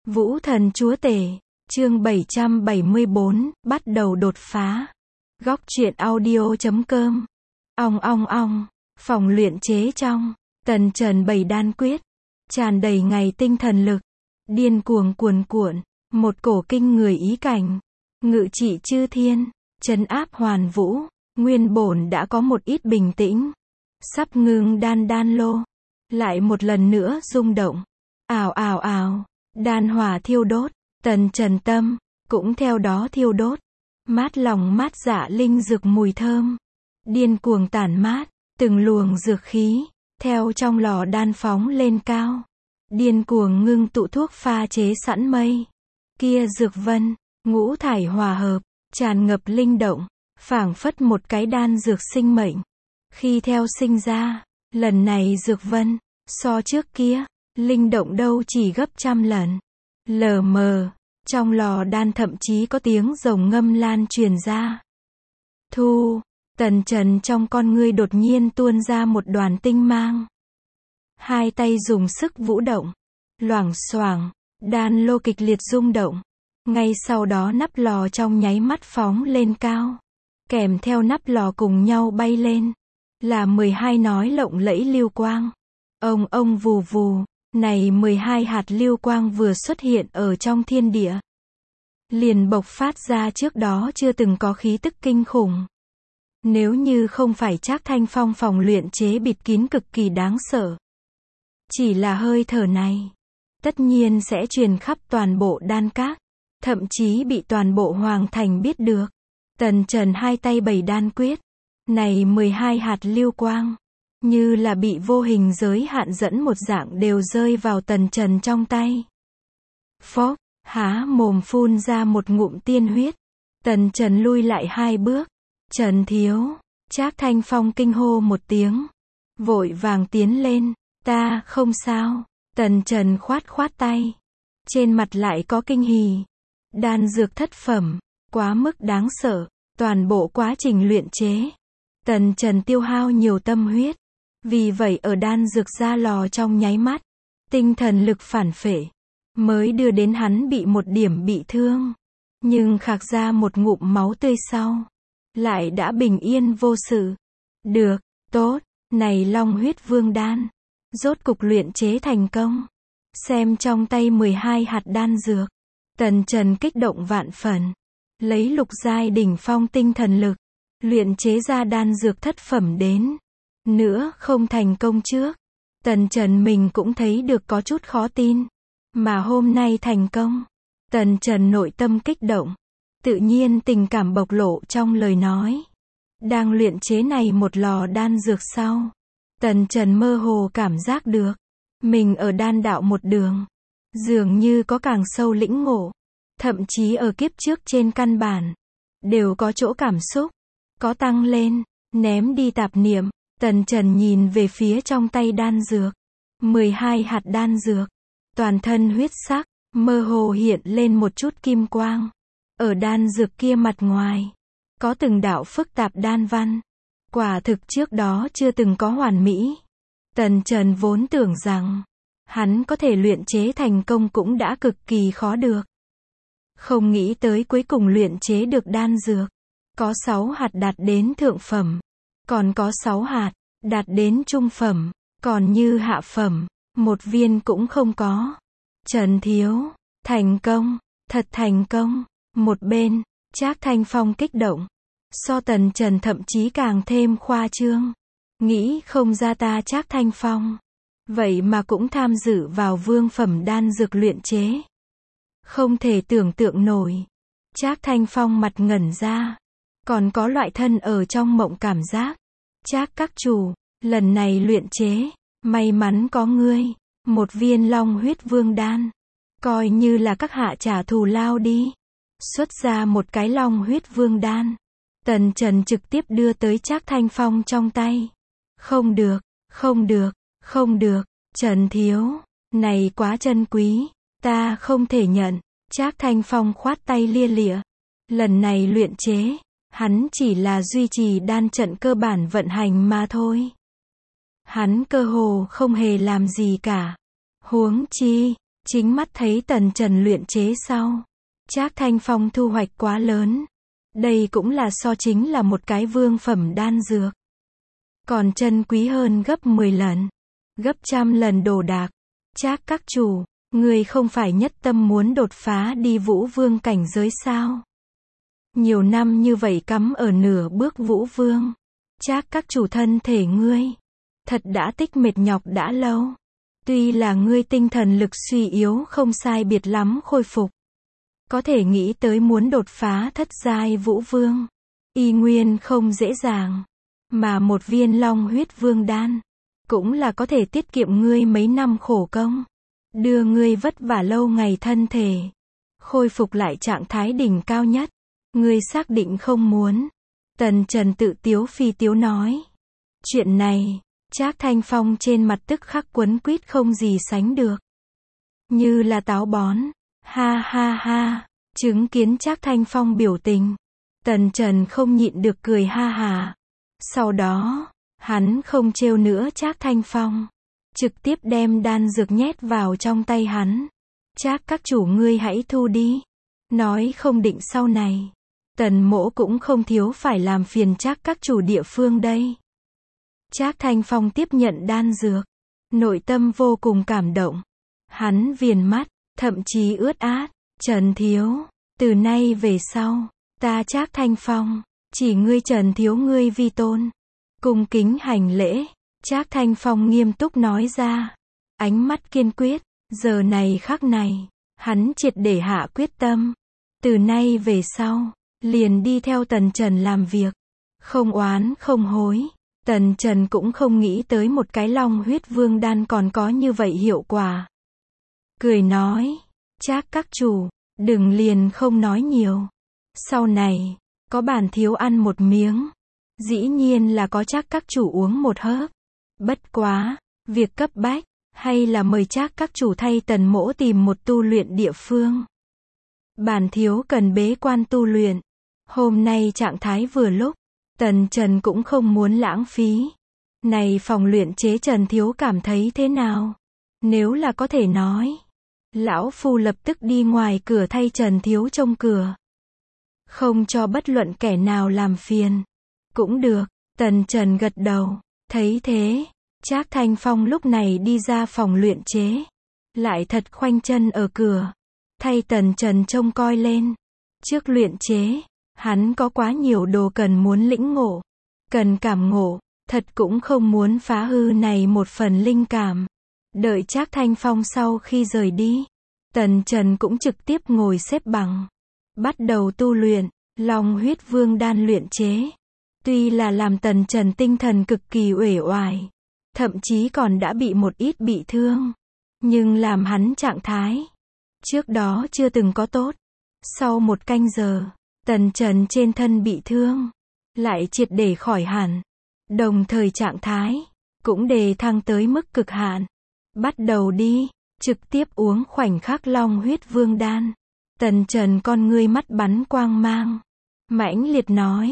Vũ thần chúa tể, chương 774, bắt đầu đột phá. Góc truyện audio.com. Ong, phòng luyện chế trong, Tần Trần bày đan quyết, tràn đầy ngày tinh thần lực, điên cuồng cuồn cuộn, một cổ kinh người ý cảnh, ngự trị chư thiên, trấn áp hoàn vũ, nguyên bổn đã có một ít bình tĩnh, sắp ngưng đan lô, lại một lần nữa rung động, ào, đan hỏa thiêu đốt, Tần Trần tâm cũng theo đó thiêu đốt, mát lòng mát dạ linh dược mùi thơm, điên cuồng tản mát, từng luồng dược khí theo trong lò đan phóng lên cao, điên cuồng ngưng tụ thuốc pha chế sẵn mây, kia dược vân, ngũ thải hòa hợp, tràn ngập linh động, phảng phất một cái đan dược sinh mệnh. Khi theo sinh ra, lần này dược vân, so trước kia, linh động đâu chỉ gấp trăm lần. Lờ mờ, trong lò đan thậm chí có tiếng rồng ngâm lan truyền ra. Tần Trần trong con ngươi đột nhiên tuôn ra một đoàn tinh mang. Hai tay dùng sức vũ động, loảng xoảng, đan lô kịch liệt rung động. Ngay sau đó nắp lò trong nháy mắt phóng lên cao, kèm theo nắp lò cùng nhau bay lên, là 12 nói lộng lẫy lưu quang. Ông vù vù, này 12 hạt lưu quang vừa xuất hiện ở trong thiên địa, liền bộc phát ra trước đó chưa từng có khí tức kinh khủng. Nếu như không phải Trác Thanh Phong phòng luyện chế bịt kín cực kỳ đáng sợ, chỉ là hơi thở này, tất nhiên sẽ truyền khắp toàn bộ đan các, thậm chí bị toàn bộ hoàng thành biết được. Tần Trần hai tay bày đan quyết, này 12 hạt lưu quang, như là bị vô hình giới hạn dẫn một dạng đều rơi vào Tần Trần trong tay. Phốc, há mồm phun ra một ngụm tiên huyết. Tần Trần lui lại 2 bước. Trần thiếu, Trác Thanh Phong kinh hô một tiếng, vội vàng tiến lên. Ta không sao. Tần Trần khoát tay, trên mặt lại có kinh hỉ. Đan dược thất phẩm, quá mức đáng sợ. Toàn bộ quá trình luyện chế, Tần Trần tiêu hao nhiều tâm huyết, vì vậy ở đan dược ra lò trong nháy mắt, tinh thần lực phản phệ, mới đưa đến hắn bị một điểm bị thương, nhưng khạc ra một ngụm máu tươi sau, lại đã bình yên vô sự. Được, tốt, này Long Huyết Vương đan, rốt cục luyện chế thành công. Xem trong tay 12 hạt đan dược, Tần Trần kích động vạn phần, lấy lục giai đỉnh phong tinh thần lực, luyện chế ra đan dược thất phẩm đến. Nữa không thành công trước, Tần Trần mình cũng thấy được có chút khó tin. Mà hôm nay thành công, Tần Trần nội tâm kích động, tự nhiên tình cảm bộc lộ trong lời nói. Đang luyện chế này một lò đan dược sau, Tần Trần mơ hồ cảm giác được, mình ở đan đạo một đường, dường như có càng sâu lĩnh ngộ. Thậm chí ở kiếp trước trên căn bản, đều có chỗ cảm xúc, có tăng lên, ném đi tạp niệm. Tần Trần nhìn về phía trong tay đan dược, 12 hạt đan dược, toàn thân huyết sắc, mơ hồ hiện lên một chút kim quang. Ở đan dược kia mặt ngoài, có từng đạo phức tạp đan văn, quả thực trước đó chưa từng có hoàn mỹ. Tần Trần vốn tưởng rằng, hắn có thể luyện chế thành công cũng đã cực kỳ khó được. Không nghĩ tới cuối cùng luyện chế được đan dược, có 6 hạt đạt đến thượng phẩm, còn có 6 hạt đạt đến trung phẩm, còn như hạ phẩm, một viên cũng không có. Trần thiếu, thành công, thật thành công. Một bên, Trác Thanh Phong kích động, so Tần Trần thậm chí càng thêm khoa trương. Nghĩ không ra ta Trác Thanh Phong, vậy mà cũng tham dự vào vương phẩm đan dược luyện chế. Không thể tưởng tượng nổi. Trác Thanh Phong mặt ngẩn ra, còn có loại thân ở trong mộng cảm giác. Trác các chủ, lần này luyện chế, may mắn có ngươi, một viên Long Huyết Vương đan, coi như là các hạ trả thù lao đi. Xuất ra một cái Long Huyết Vương đan, Tần Trần trực tiếp đưa tới Trác Thanh Phong trong tay. Không được, Trần thiếu, này quá chân quý, ta không thể nhận. Trác Thanh Phong khoát tay lia lịa. Lần này luyện chế, hắn chỉ là duy trì đan trận cơ bản vận hành mà thôi. Hắn cơ hồ không hề làm gì cả. Huống chi, Chính mắt thấy Tần Trần luyện chế sau, Trác Thanh Phong thu hoạch quá lớn. Đây cũng là chính là một cái vương phẩm đan dược. Còn chân quý hơn gấp 10 lần, gấp trăm lần đồ đạc. Trác các chủ, người không phải nhất tâm muốn đột phá đi vũ vương cảnh giới sao? Nhiều năm như vậy cắm ở nửa bước vũ vương. Trác các chủ thân thể ngươi, thật đã tích mệt nhọc đã lâu. Tuy là ngươi tinh thần lực suy yếu không sai biệt lắm khôi phục. Có thể nghĩ tới muốn đột phá thất giai vũ vương. Y nguyên không dễ dàng. Mà một viên long huyết vương đan, cũng là có thể tiết kiệm ngươi mấy năm khổ công. Đưa ngươi vất vả lâu ngày thân thể. Khôi phục lại trạng thái đỉnh cao nhất. Ngươi xác định không muốn. Tần Trần tự tiếu phi tiếu nói. Chuyện này, Trác Thanh Phong trên mặt tức khắc quấn quýt không gì sánh được. Như là táo bón. Ha ha ha. Chứng kiến Trác Thanh Phong biểu tình. Tần Trần không nhịn được cười ha hà. Sau đó, hắn không trêu nữa Trác Thanh Phong. Trực tiếp đem đan dược nhét vào trong tay hắn. Trác các chủ ngươi hãy thu đi. Nói không định sau này. Tần mỗ cũng không thiếu phải làm phiền Trác các chủ địa phương đây. Trác Thanh Phong tiếp nhận đan dược. Nội tâm vô cùng cảm động. Hắn viền mắt, thậm chí ướt át. Trần thiếu, từ nay về sau, ta Trác Thanh Phong, chỉ ngươi Trần thiếu ngươi vi tôn. Cung kính hành lễ. Trác Thanh Phong nghiêm túc nói ra. Ánh mắt kiên quyết. Giờ này khắc này, hắn triệt để hạ quyết tâm. Từ nay về sau, liền đi theo Tần Trần làm việc. Không oán không hối. Tần Trần cũng không nghĩ tới một cái long huyết vương đan còn có như vậy hiệu quả. Cười nói. Trác các chủ, đừng liền không nói nhiều. Sau này, có bản thiếu ăn một miếng. Dĩ nhiên là có Trác các chủ uống một hớp. Bất quá, việc cấp bách, hay là mời Trác các chủ thay Tần mỗ tìm một tu luyện địa phương. Bản thiếu cần bế quan tu luyện. Hôm nay trạng thái vừa lúc, Tần Trần cũng không muốn lãng phí. Này phòng luyện chế Trần thiếu cảm thấy thế nào? Nếu là có thể nói, lão phu lập tức đi ngoài cửa thay Trần thiếu trông cửa. Không cho bất luận kẻ nào làm phiền. Cũng được, Tần Trần gật đầu. Thấy thế, Trác Thanh Phong lúc này đi ra phòng luyện chế. Lại thật khoanh chân ở cửa. Thay Tần Trần trông coi lên. Trước luyện chế, hắn có quá nhiều đồ cần muốn lĩnh ngộ. Cần cảm ngộ, thật cũng không muốn phá hư này một phần linh cảm. Đợi Trác Thanh Phong sau khi rời đi, Tần Trần cũng trực tiếp ngồi xếp bằng. Bắt đầu tu luyện, long huyết vương đan luyện chế. Tuy là làm Tần Trần tinh thần cực kỳ uể oải. Thậm chí còn đã bị một ít bị thương. Nhưng làm hắn trạng thái trước đó chưa từng có tốt. Sau một canh giờ, Tần Trần trên thân bị thương lại triệt để khỏi hẳn. Đồng thời trạng thái cũng đề thăng tới mức cực hạn. Bắt đầu đi, trực tiếp uống khoảnh khắc long huyết vương đan. Tần Trần con ngươi mắt bắn quang mang. Mãnh liệt nói,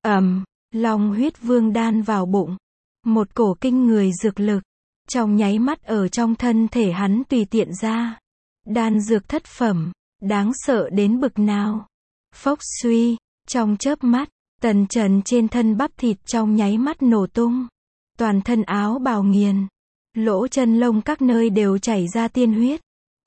long huyết vương đan vào bụng. Một cổ kinh người dược lực, trong nháy mắt ở trong thân thể hắn tùy tiện ra. Đan dược thất phẩm, đáng sợ đến bực nào. Phốc suy, trong chớp mắt, Tần Trần trên thân bắp thịt trong nháy mắt nổ tung. Toàn thân áo bào nghiền. Lỗ chân lông các nơi đều chảy ra tiên huyết.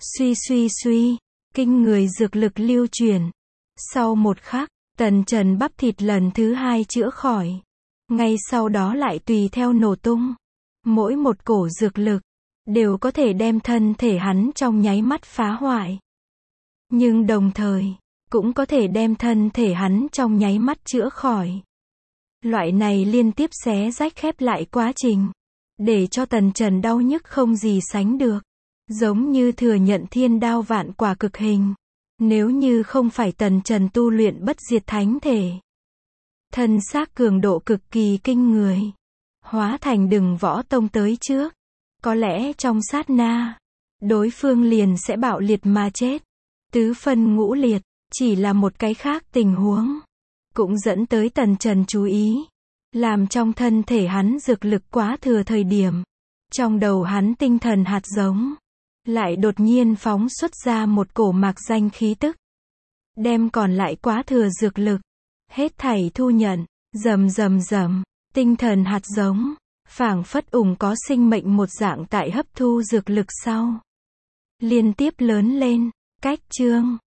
Suy, kinh người dược lực lưu truyền. Sau một khắc, Tần Trần bắp thịt lần thứ hai chữa khỏi. Ngay sau đó lại tùy theo nổ tung. Mỗi một cổ dược lực, đều có thể đem thân thể hắn trong nháy mắt phá hoại. Nhưng đồng thời, cũng có thể đem thân thể hắn trong nháy mắt chữa khỏi. Loại này liên tiếp xé rách khép lại quá trình, để cho Tần Trần đau nhức không gì sánh được. Giống như thừa nhận thiên đao vạn quả cực hình. Nếu như không phải Tần Trần tu luyện bất diệt thánh thể, thân xác cường độ cực kỳ kinh người, hóa thành đừng võ tông tới trước, có lẽ trong sát na, đối phương liền sẽ bạo liệt mà chết. Tứ phân ngũ liệt, chỉ là một cái khác tình huống, cũng dẫn tới Tần Trần chú ý, làm trong thân thể hắn dược lực quá thừa thời điểm, trong đầu hắn tinh thần hạt giống lại đột nhiên phóng xuất ra một cổ mạc danh khí tức, đem còn lại quá thừa dược lực, hết thảy thu nhận, rầm rầm rầm, tinh thần hạt giống, phảng phất có sinh mệnh một dạng tại hấp thu dược lực sau, liên tiếp lớn lên, cách chương